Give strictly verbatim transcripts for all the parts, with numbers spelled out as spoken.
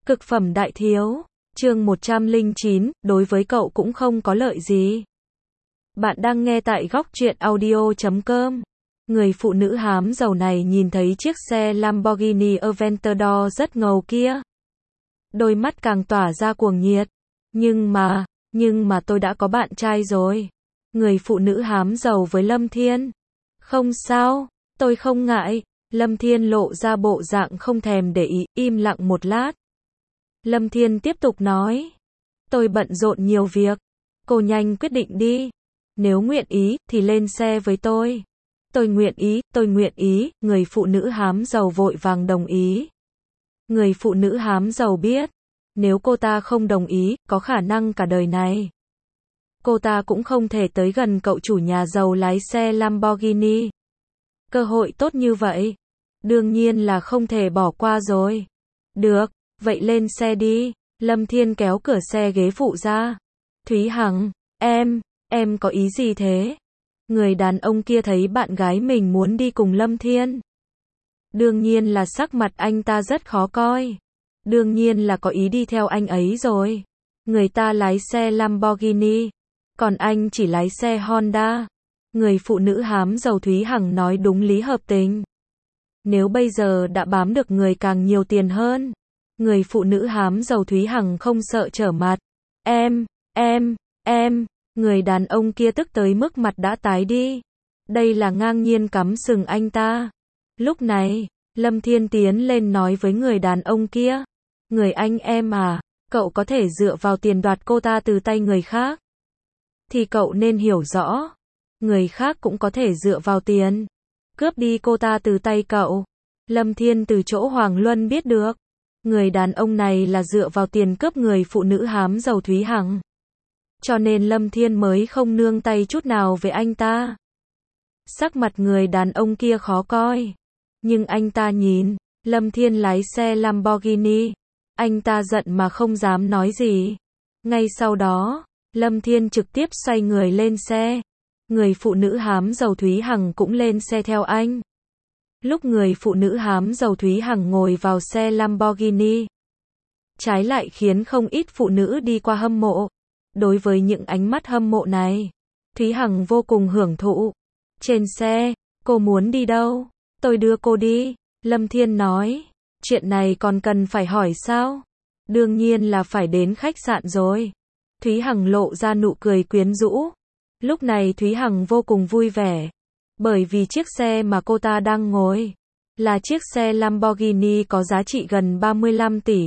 Cực phẩm đại thiếu, chương một trăm lẻ chín, đối với cậu cũng không có lợi gì. Bạn đang nghe tại góc truyện audio chấm com. Người phụ nữ hám giàu này nhìn thấy chiếc xe Lamborghini Aventador rất ngầu kia. Đôi mắt càng tỏa ra cuồng nhiệt. Nhưng mà, nhưng mà tôi đã có bạn trai rồi. Người phụ nữ hám giàu với Lâm Thiên. Không sao, tôi không ngại. Lâm Thiên lộ ra bộ dạng không thèm để ý, im lặng một lát. Lâm Thiên tiếp tục nói. Tôi bận rộn nhiều việc. Cô nhanh quyết định đi. Nếu nguyện ý, thì lên xe với tôi. Tôi nguyện ý, tôi nguyện ý, người phụ nữ hám giàu vội vàng đồng ý. Người phụ nữ hám giàu biết, nếu cô ta không đồng ý, có khả năng cả đời này cô ta cũng không thể tới gần cậu chủ nhà giàu lái xe Lamborghini. Cơ hội tốt như vậy, đương nhiên là không thể bỏ qua rồi. Được, vậy lên xe đi. Lâm Thiên kéo cửa xe ghế phụ ra. Thúy Hằng, em, em có ý gì thế? Người đàn ông kia thấy bạn gái mình muốn đi cùng Lâm Thiên. Đương nhiên là sắc mặt anh ta rất khó coi. Đương nhiên là có ý đi theo anh ấy rồi. Người ta lái xe Lamborghini, còn anh chỉ lái xe Honda. Người phụ nữ hám giàu Thúy Hằng nói đúng lý hợp tình. Nếu bây giờ đã bám được người càng nhiều tiền hơn. Người phụ nữ hám giàu Thúy Hằng không sợ trở mặt. Em, em, em, người đàn ông kia tức tới mức mặt đã tái đi. Đây là ngang nhiên cắm sừng anh ta. Lúc này, Lâm Thiên tiến lên nói với người đàn ông kia. Người anh em à, cậu có thể dựa vào tiền đoạt cô ta từ tay người khác. Thì cậu nên hiểu rõ. Người khác cũng có thể dựa vào tiền cướp đi cô ta từ tay cậu. Lâm Thiên từ chỗ Hoàng Luân biết được. Người đàn ông này là dựa vào tiền cướp người phụ nữ hám giàu Thúy Hằng. Cho nên Lâm Thiên mới không nương tay chút nào với anh ta. Sắc mặt người đàn ông kia khó coi. Nhưng anh ta nhìn Lâm Thiên lái xe Lamborghini. Anh ta giận mà không dám nói gì. Ngay sau đó, Lâm Thiên trực tiếp xoay người lên xe. Người phụ nữ hám giàu Thúy Hằng cũng lên xe theo anh. Lúc người phụ nữ hám giàu Thúy Hằng ngồi vào xe Lamborghini, trái lại khiến không ít phụ nữ đi qua hâm mộ. Đối với những ánh mắt hâm mộ này, Thúy Hằng vô cùng hưởng thụ. Trên xe, cô muốn đi đâu? Tôi đưa cô đi. Lâm Thiên nói. Chuyện này còn cần phải hỏi sao? Đương nhiên là phải đến khách sạn rồi. Thúy Hằng lộ ra nụ cười quyến rũ. Lúc này Thúy Hằng vô cùng vui vẻ. Bởi vì chiếc xe mà cô ta đang ngồi là chiếc xe Lamborghini có giá trị gần ba mươi lăm tỷ.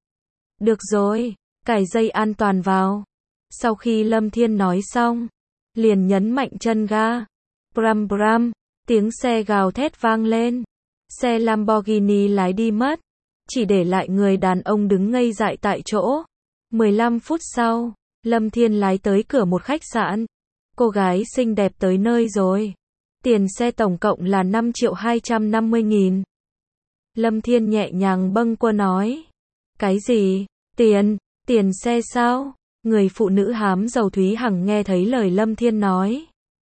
Được rồi, cài dây an toàn vào. Sau khi Lâm Thiên nói xong, liền nhấn mạnh chân ga. Bram bram, tiếng xe gào thét vang lên. Xe Lamborghini lái đi mất, chỉ để lại người đàn ông đứng ngây dại tại chỗ. mười lăm phút sau, Lâm Thiên lái tới cửa một khách sạn. Cô gái xinh đẹp tới nơi rồi. Tiền xe tổng cộng là năm triệu hai trăm năm mươi nghìn. Lâm Thiên nhẹ nhàng bâng quơ nói. Cái gì? Tiền? Tiền xe sao? Người phụ nữ hám giàu Thúy Hằng nghe thấy lời Lâm Thiên nói.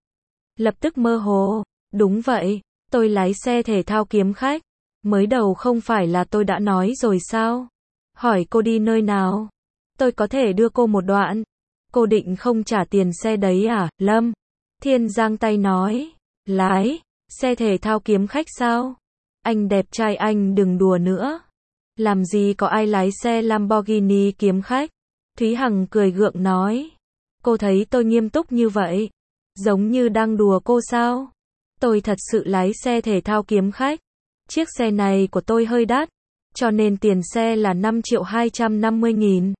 Lập tức mơ hồ. Đúng vậy, tôi lái xe thể thao kiếm khách. Mới đầu không phải là tôi đã nói rồi sao? Hỏi cô đi nơi nào? Tôi có thể đưa cô một đoạn. Cô định không trả tiền xe đấy à? Lâm Thiên giang tay nói. Lái xe thể thao kiếm khách sao? Anh đẹp trai anh đừng đùa nữa. Làm gì có ai lái xe Lamborghini kiếm khách? Thúy Hằng cười gượng nói. Cô thấy tôi nghiêm túc như vậy, giống như đang đùa cô sao? Tôi thật sự lái xe thể thao kiếm khách. Chiếc xe này của tôi hơi đắt, cho nên tiền xe là năm triệu hai trăm năm mươi nghìn.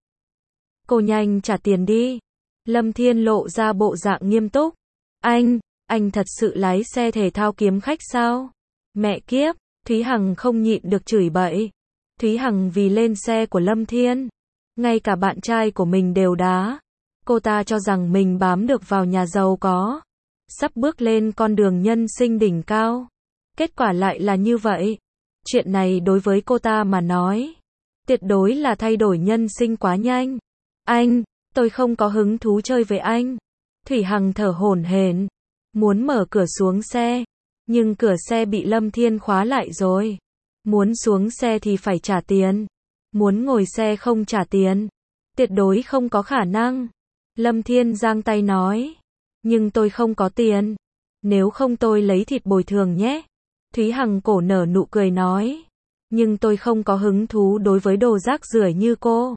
Cô nhanh trả tiền đi. Lâm Thiên lộ ra bộ dạng nghiêm túc. Anh, anh thật sự lái xe thể thao kiếm khách sao? Mẹ kiếp, Thúy Hằng không nhịn được chửi bậy. Thúy Hằng vì lên xe của Lâm Thiên, ngay cả bạn trai của mình đều đá. Cô ta cho rằng mình bám được vào nhà giàu có, sắp bước lên con đường nhân sinh đỉnh cao. Kết quả lại là như vậy. Chuyện này đối với cô ta mà nói, tuyệt đối là thay đổi nhân sinh quá nhanh. Anh, tôi không có hứng thú chơi với anh. Thúy Hằng thở hổn hển, muốn mở cửa xuống xe, nhưng cửa xe bị Lâm Thiên khóa lại rồi. Muốn xuống xe thì phải trả tiền. Muốn ngồi xe không trả tiền? Tuyệt đối không có khả năng. Lâm Thiên giang tay nói. Nhưng tôi không có tiền. Nếu không tôi lấy thịt bồi thường nhé. Thúy Hằng cổ nở nụ cười nói. Nhưng tôi không có hứng thú đối với đồ rác rưởi như cô.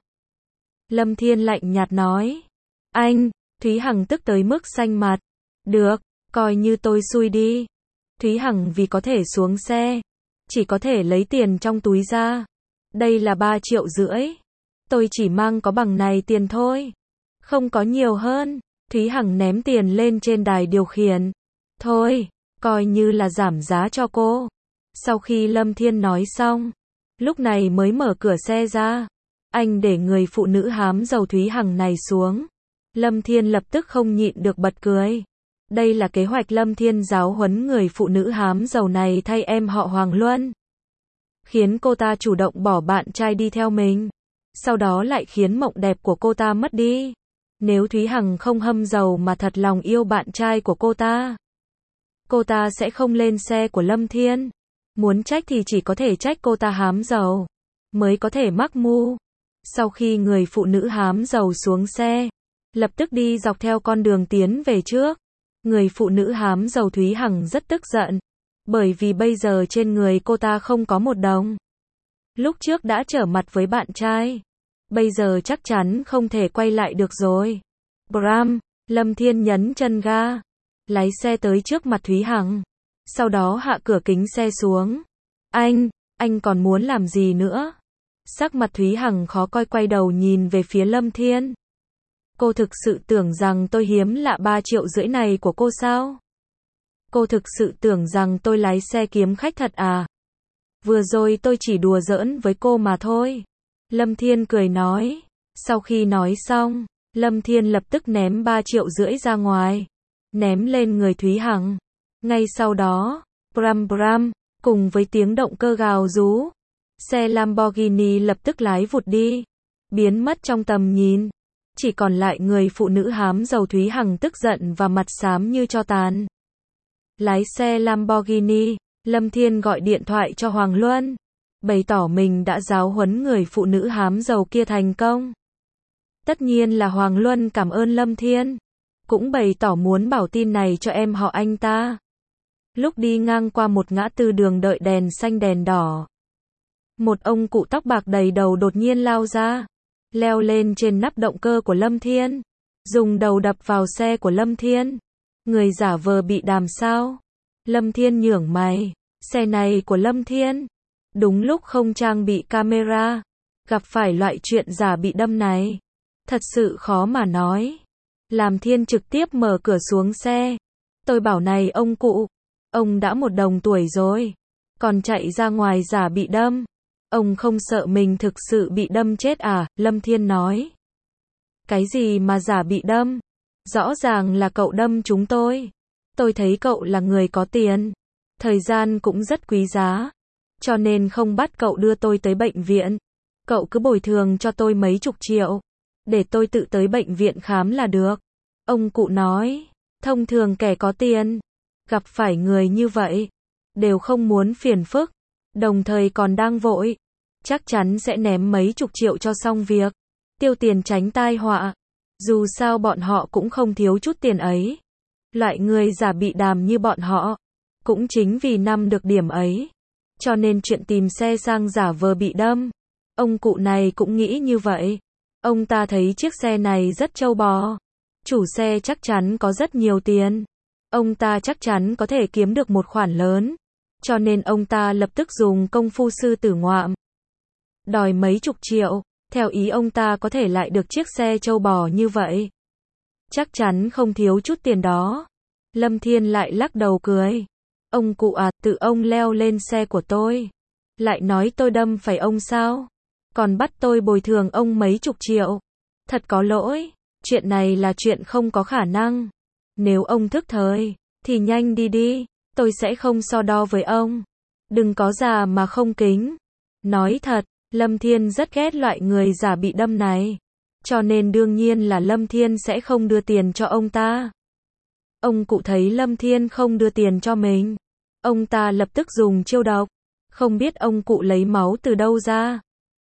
Lâm Thiên lạnh nhạt nói. Anh, Thúy Hằng tức tới mức xanh mặt. Được, coi như tôi xui đi. Thúy Hằng vì có thể xuống xe, chỉ có thể lấy tiền trong túi ra. Đây là ba triệu rưỡi. Tôi chỉ mang có bằng này tiền thôi. Không có nhiều hơn. Thúy Hằng ném tiền lên trên đài điều khiển. Thôi, coi như là giảm giá cho cô. Sau khi Lâm Thiên nói xong, lúc này mới mở cửa xe ra. Anh để người phụ nữ hám dầu Thúy Hằng này xuống. Lâm Thiên lập tức không nhịn được bật cười. Đây là kế hoạch Lâm Thiên giáo huấn người phụ nữ hám dầu này thay em họ Hoàng Luân. Khiến cô ta chủ động bỏ bạn trai đi theo mình. Sau đó lại khiến mộng đẹp của cô ta mất đi. Nếu Thúy Hằng không hâm dầu mà thật lòng yêu bạn trai của cô ta, cô ta sẽ không lên xe của Lâm Thiên. Muốn trách thì chỉ có thể trách cô ta hám dầu, mới có thể mắc mưu. Sau khi người phụ nữ hám dầu xuống xe, lập tức đi dọc theo con đường tiến về trước. Người phụ nữ hám dầu Thúy Hằng rất tức giận, bởi vì bây giờ trên người cô ta không có một đồng. Lúc trước đã trở mặt với bạn trai, bây giờ chắc chắn không thể quay lại được rồi. Bram, Lâm Thiên nhấn chân ga, lái xe tới trước mặt Thúy Hằng, sau đó hạ cửa kính xe xuống. Anh, anh còn muốn làm gì nữa? Sắc mặt Thúy Hằng khó coi quay đầu nhìn về phía Lâm Thiên. Cô thực sự tưởng rằng tôi hiếm lạ ba triệu rưỡi này của cô sao? Cô thực sự tưởng rằng tôi lái xe kiếm khách thật à? Vừa rồi tôi chỉ đùa giỡn với cô mà thôi. Lâm Thiên cười nói. Sau khi nói xong, Lâm Thiên lập tức ném ba triệu rưỡi ra ngoài, ném lên người Thúy Hằng. Ngay sau đó, bram bram, cùng với tiếng động cơ gào rú, xe Lamborghini lập tức lái vụt đi, biến mất trong tầm nhìn. Chỉ còn lại người phụ nữ hám dầu Thúy Hằng tức giận và mặt xám như tro tàn. Lái xe Lamborghini, Lâm Thiên gọi điện thoại cho Hoàng Luân, bày tỏ mình đã giáo huấn người phụ nữ hám dầu kia thành công. Tất nhiên là Hoàng Luân cảm ơn Lâm Thiên, cũng bày tỏ muốn bảo tin này cho em họ anh ta. Lúc đi ngang qua một ngã tư đường đợi đèn xanh đèn đỏ, một ông cụ tóc bạc đầy đầu đột nhiên lao ra, leo lên trên nắp động cơ của Lâm Thiên, dùng đầu đập vào xe của Lâm Thiên. Người giả vờ bị đàm sao? Lâm Thiên nhướng mày, xe này của Lâm Thiên, đúng lúc không trang bị camera, gặp phải loại chuyện giả bị đâm này, thật sự khó mà nói. Làm Thiên trực tiếp mở cửa xuống xe. Tôi bảo này ông cụ, ông đã một đồng tuổi rồi, còn chạy ra ngoài giả bị đâm. Ông không sợ mình thực sự bị đâm chết à? Lâm Thiên nói. Cái gì mà giả bị đâm? Rõ ràng là cậu đâm chúng tôi. Tôi thấy cậu là người có tiền, thời gian cũng rất quý giá, cho nên không bắt cậu đưa tôi tới bệnh viện. Cậu cứ bồi thường cho tôi mấy chục triệu, để tôi tự tới bệnh viện khám là được. Ông cụ nói, thông thường kẻ có tiền, gặp phải người như vậy, đều không muốn phiền phức, đồng thời còn đang vội, chắc chắn sẽ ném mấy chục triệu cho xong việc, tiêu tiền tránh tai họa. Dù sao bọn họ cũng không thiếu chút tiền ấy. Loại người giả bị đàm như bọn họ, cũng chính vì năm được điểm ấy, cho nên chuyện tìm xe sang giả vờ bị đâm. Ông cụ này cũng nghĩ như vậy. Ông ta thấy chiếc xe này rất trâu bò, chủ xe chắc chắn có rất nhiều tiền, ông ta chắc chắn có thể kiếm được một khoản lớn, cho nên ông ta lập tức dùng công phu sư tử ngoạm, đòi mấy chục triệu. Theo ý ông ta có thể lại được chiếc xe trâu bò như vậy, chắc chắn không thiếu chút tiền đó. Lâm Thiên lại lắc đầu cười. Ông cụ à, tự ông leo lên xe của tôi, lại nói tôi đâm phải ông sao? Còn bắt tôi bồi thường ông mấy chục triệu. Thật có lỗi, chuyện này là chuyện không có khả năng. Nếu ông thức thời, thì nhanh đi đi, tôi sẽ không so đo với ông. Đừng có già mà không kính. Nói thật, Lâm Thiên rất ghét loại người giả bị đâm này, cho nên đương nhiên là Lâm Thiên sẽ không đưa tiền cho ông ta. Ông cụ thấy Lâm Thiên không đưa tiền cho mình, ông ta lập tức dùng chiêu độc, không biết ông cụ lấy máu từ đâu ra,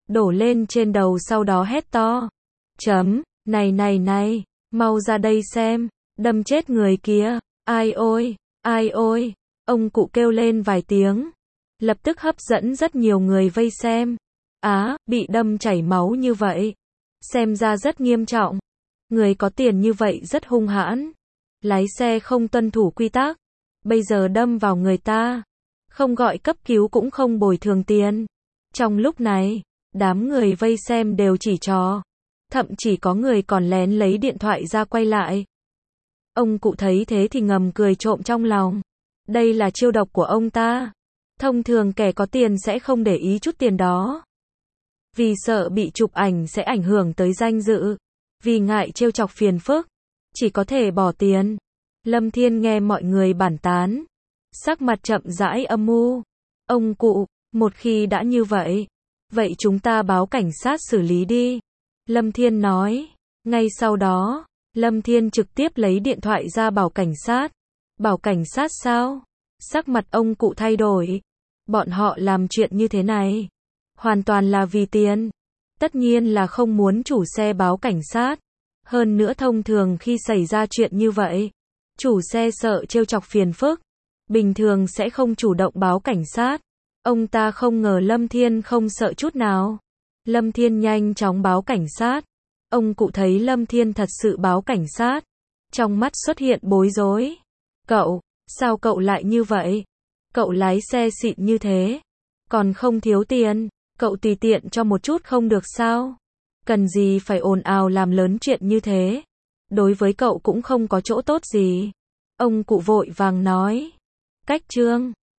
đổ lên trên đầu sau đó hét to. Chấm, này này này, mau ra đây xem, đâm chết người kia, ai ôi, ai ôi, ông cụ kêu lên vài tiếng, lập tức hấp dẫn rất nhiều người vây xem. Á, bị đâm chảy máu như vậy, xem ra rất nghiêm trọng, người có tiền như vậy rất hung hãn, lái xe không tuân thủ quy tắc, bây giờ đâm vào người ta, không gọi cấp cứu cũng không bồi thường tiền. Trong lúc này, đám người vây xem đều chỉ trò, thậm chí có người còn lén lấy điện thoại ra quay lại. Ông cụ thấy thế thì ngầm cười trộm trong lòng. Đây là chiêu độc của ông ta. Thông thường kẻ có tiền sẽ không để ý chút tiền đó. Vì sợ bị chụp ảnh sẽ ảnh hưởng tới danh dự. Vì ngại trêu chọc phiền phức, chỉ có thể bỏ tiền. Lâm Thiên nghe mọi người bàn tán, sắc mặt chậm rãi âm u. Ông cụ, một khi đã như vậy, vậy chúng ta báo cảnh sát xử lý đi. Lâm Thiên nói. Ngay sau đó, Lâm Thiên trực tiếp lấy điện thoại ra bảo cảnh sát. Bảo cảnh sát sao? Sắc mặt ông cụ thay đổi. Bọn họ làm chuyện như thế này, hoàn toàn là vì tiền. Tất nhiên là không muốn chủ xe báo cảnh sát. Hơn nữa thông thường khi xảy ra chuyện như vậy, chủ xe sợ trêu chọc phiền phức, bình thường sẽ không chủ động báo cảnh sát. Ông ta không ngờ Lâm Thiên không sợ chút nào. Lâm Thiên nhanh chóng báo cảnh sát. Ông cụ thấy Lâm Thiên thật sự báo cảnh sát, trong mắt xuất hiện bối rối. Cậu, sao cậu lại như vậy? Cậu lái xe xịn như thế, còn không thiếu tiền, cậu tùy tiện cho một chút không được sao? Cần gì phải ồn ào làm lớn chuyện như thế? Đối với cậu cũng không có chỗ tốt gì. Ông cụ vội vàng nói. Cách chương